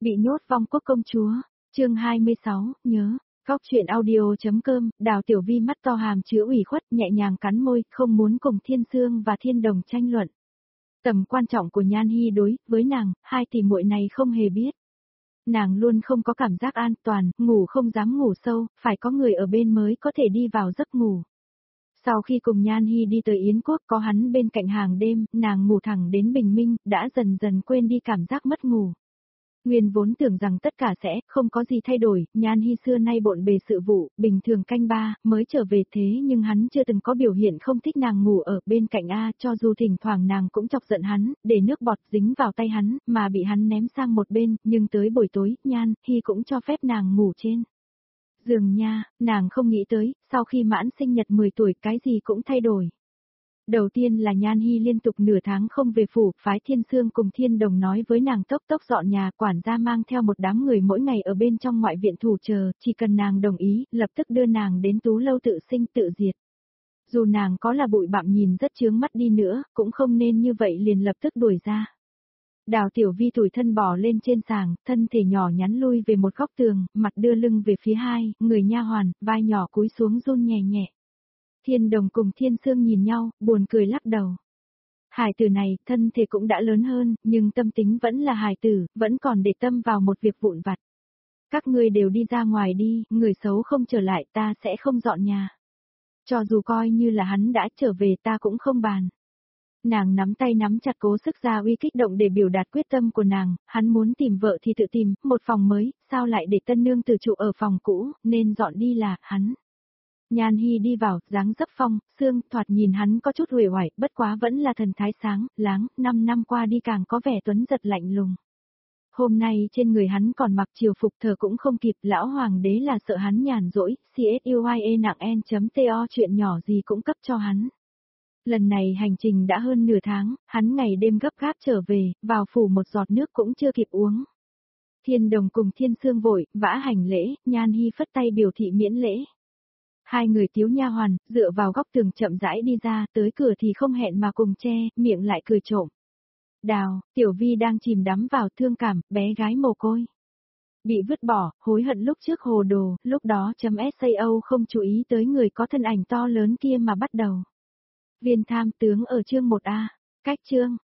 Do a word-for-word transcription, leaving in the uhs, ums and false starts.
Bị nhốt vong quốc công chúa, chương hai mươi sáu, nhớ, góc chuyện audio.com, Đào Tiểu Vi mắt to hàm chứa ủy khuất nhẹ nhàng cắn môi, không muốn cùng Thiên Sương và Thiên Đồng tranh luận. Tầm quan trọng của Nhan Hi đối với nàng, hai tỷ muội này không hề biết. Nàng luôn không có cảm giác an toàn, ngủ không dám ngủ sâu, phải có người ở bên mới có thể đi vào giấc ngủ. Sau khi cùng Nhan Hi đi tới Yến Quốc có hắn bên cạnh hàng đêm, nàng ngủ thẳng đến bình minh, đã dần dần quên đi cảm giác mất ngủ. Nguyên vốn tưởng rằng tất cả sẽ không có gì thay đổi, Nhan Hi xưa nay bộn bề sự vụ, bình thường canh ba, mới trở về thế nhưng hắn chưa từng có biểu hiện không thích nàng ngủ ở bên cạnh A, cho dù thỉnh thoảng nàng cũng chọc giận hắn, để nước bọt dính vào tay hắn, mà bị hắn ném sang một bên, nhưng tới buổi tối, Nhan Hi cũng cho phép nàng ngủ trên giường nha, nàng không nghĩ tới, sau khi mãn sinh nhật mười tuổi cái gì cũng thay đổi. Đầu tiên là Nhan Hi liên tục nửa tháng không về phủ, phái Thiên Sương cùng Thiên Đồng nói với nàng tốc tốc dọn nhà, quản gia mang theo một đám người mỗi ngày ở bên trong ngoại viện thủ chờ, chỉ cần nàng đồng ý, lập tức đưa nàng đến tú lâu tự sinh tự diệt. Dù nàng có là bụi bặm nhìn rất chướng mắt đi nữa, cũng không nên như vậy liền lập tức đuổi ra. Đào Tiểu Vi tủi thân bò lên trên sàng, thân thể nhỏ nhắn lui về một góc tường, mặt đưa lưng về phía hai, người nha hoàn, vai nhỏ cúi xuống run nhẹ nhẹ. Thiên Đồng cùng Thiên Sương nhìn nhau, buồn cười lắc đầu. Hải tử này, thân thể cũng đã lớn hơn, nhưng tâm tính vẫn là hải tử, vẫn còn để tâm vào một việc vụn vặt. Các ngươi đều đi ra ngoài đi, người xấu không trở lại ta sẽ không dọn nhà. Cho dù coi như là hắn đã trở về ta cũng không bàn. Nàng nắm tay nắm chặt cố sức ra uy kích động để biểu đạt quyết tâm của nàng, hắn muốn tìm vợ thì tự tìm, một phòng mới, sao lại để tân nương tự trụ ở phòng cũ, nên dọn đi là, hắn. Nhan Hi đi vào, dáng dấp phong, xương, thoạt nhìn hắn có chút uể oải, bất quá vẫn là thần thái sáng, láng, năm năm qua đi càng có vẻ tuấn giật lạnh lùng. Hôm nay trên người hắn còn mặc triều phục thờ cũng không kịp, lão hoàng đế là sợ hắn nhàn rỗi, csuye nặng en.to chuyện nhỏ gì cũng cấp cho hắn. Lần này hành trình đã hơn nửa tháng, hắn ngày đêm gấp gáp trở về, vào phủ một giọt nước cũng chưa kịp uống. Thiên Đồng cùng Thiên Sương vội, vã hành lễ, Nhan Hi phất tay biểu thị miễn lễ. Hai người thiếu nha hoàn, dựa vào góc tường chậm rãi đi ra, tới cửa thì không hẹn mà cùng che, miệng lại cười trộm. Đào, Tiểu Vi đang chìm đắm vào thương cảm, bé gái mồ côi. Bị vứt bỏ, hối hận lúc trước hồ đồ, lúc đó chấm sao không chú ý tới người có thân ảnh to lớn kia mà bắt đầu. Viên tham tướng ở chương một A, cách chương,